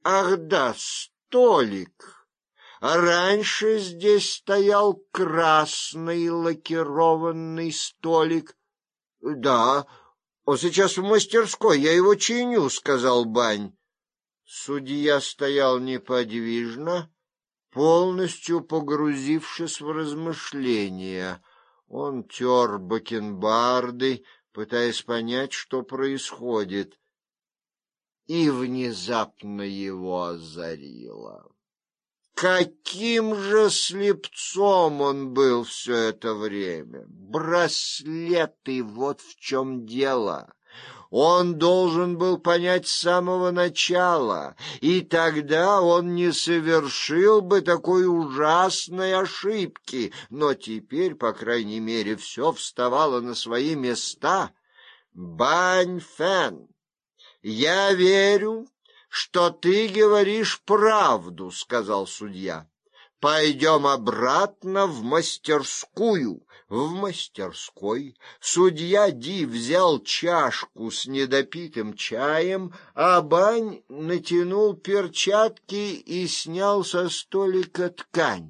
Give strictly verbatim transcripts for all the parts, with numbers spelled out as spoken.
Ах да, столик. А раньше здесь стоял красный лакированный столик. Да, он сейчас в мастерской, я его чиню, сказал Бань. Судья стоял неподвижно, полностью погрузившись в размышления. Он тер бакенбарды, пытаясь понять, что происходит. И внезапно его озарило. Каким же слепцом он был все это время! Браслеты, вот в чем дело. Он должен был понять с самого начала, и тогда он не совершил бы такой ужасной ошибки. Но теперь, по крайней мере, все вставало на свои места. Бань Фэн, я верю, что ты говоришь правду, сказал судья. Пойдем обратно в мастерскую. В мастерской судья Ди взял чашку с недопитым чаем, а Бань натянул перчатки и снял со столика ткань.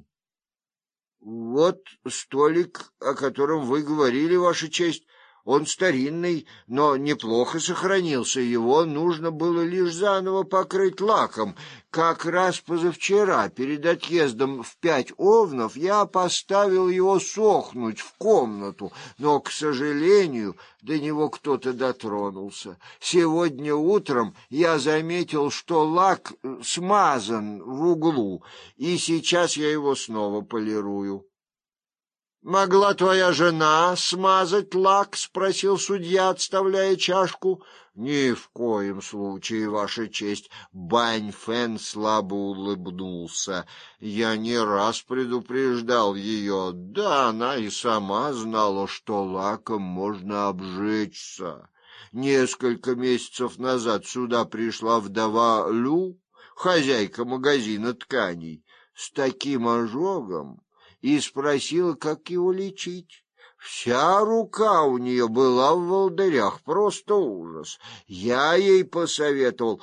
Вот столик, о котором вы говорили, Ваша честь. Он старинный, но неплохо сохранился, его нужно было лишь заново покрыть лаком. Как раз позавчера, перед отъездом в Пять Овнов, я поставил его сохнуть в комнату, но, к сожалению, до него кто-то дотронулся. Сегодня утром я заметил, что лак смазан в углу, и сейчас я его снова полирую. «Могла твоя жена смазать лак?» — спросил судья, отставляя чашку. «Ни в коем случае, Ваша честь!» Бань Фэн слабо улыбнулся. «Я не раз предупреждал ее. Да, она и сама знала, что лаком можно обжечься. Несколько месяцев назад сюда пришла вдова Лю, хозяйка магазина тканей, с таким ожогом, и спросила, как его лечить. Вся рука у нее была в волдырях, просто ужас. Я ей посоветовал.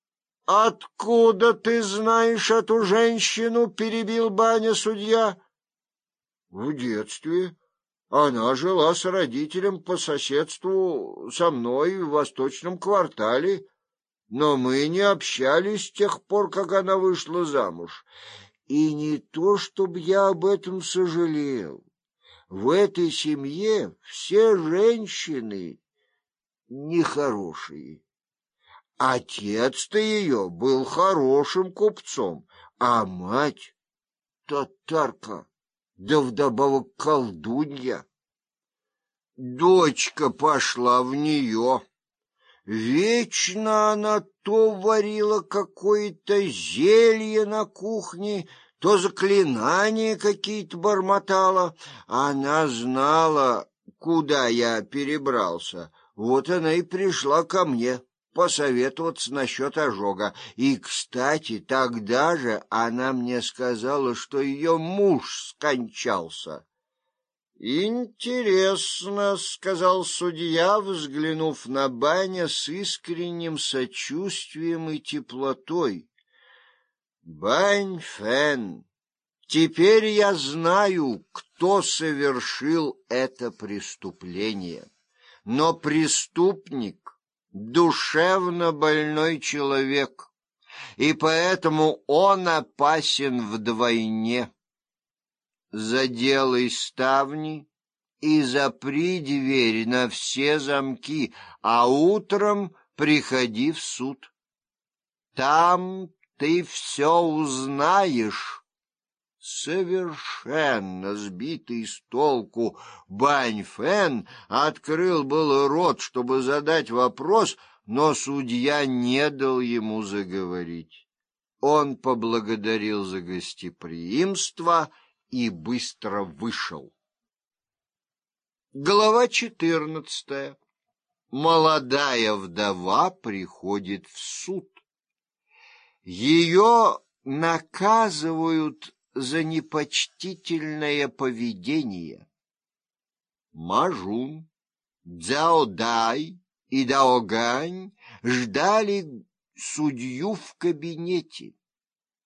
«Откуда ты знаешь эту женщину?» — перебил Баня судья. «В детстве. Она жила с родителем по соседству со мной в Восточном квартале, но мы не общались с тех пор, как она вышла замуж. И не то, чтобы я об этом сожалел. В этой семье все женщины нехорошие. Отец-то ее был хорошим купцом, а мать — татарка, да вдобавок колдунья. Дочка пошла в нее. Вечно она то варила какое-то зелье на кухне, то заклинания какие-то бормотала. Она знала, куда я перебрался. Вот она и пришла ко мне посоветоваться насчет ожога. И, кстати, тогда же она мне сказала, что ее муж скончался. «Интересно», — сказал судья, взглянув на Баня с искренним сочувствием и теплотой. «Бань Фэн, теперь я знаю, кто совершил это преступление. Но преступник — душевно больной человек, и поэтому он опасен вдвойне. Заделай ставни и запри дверь на все замки, а утром приходи в суд. Там ты все узнаешь». Совершенно сбитый с толку, Бань Фэн открыл было рот, чтобы задать вопрос, но судья не дал ему заговорить. Он поблагодарил за гостеприимство и быстро вышел. Глава четырнадцатая. Молодая вдова приходит в суд. Ее наказывают за непочтительное поведение. Мажун, Цзяодай и Даогань ждали судью в кабинете.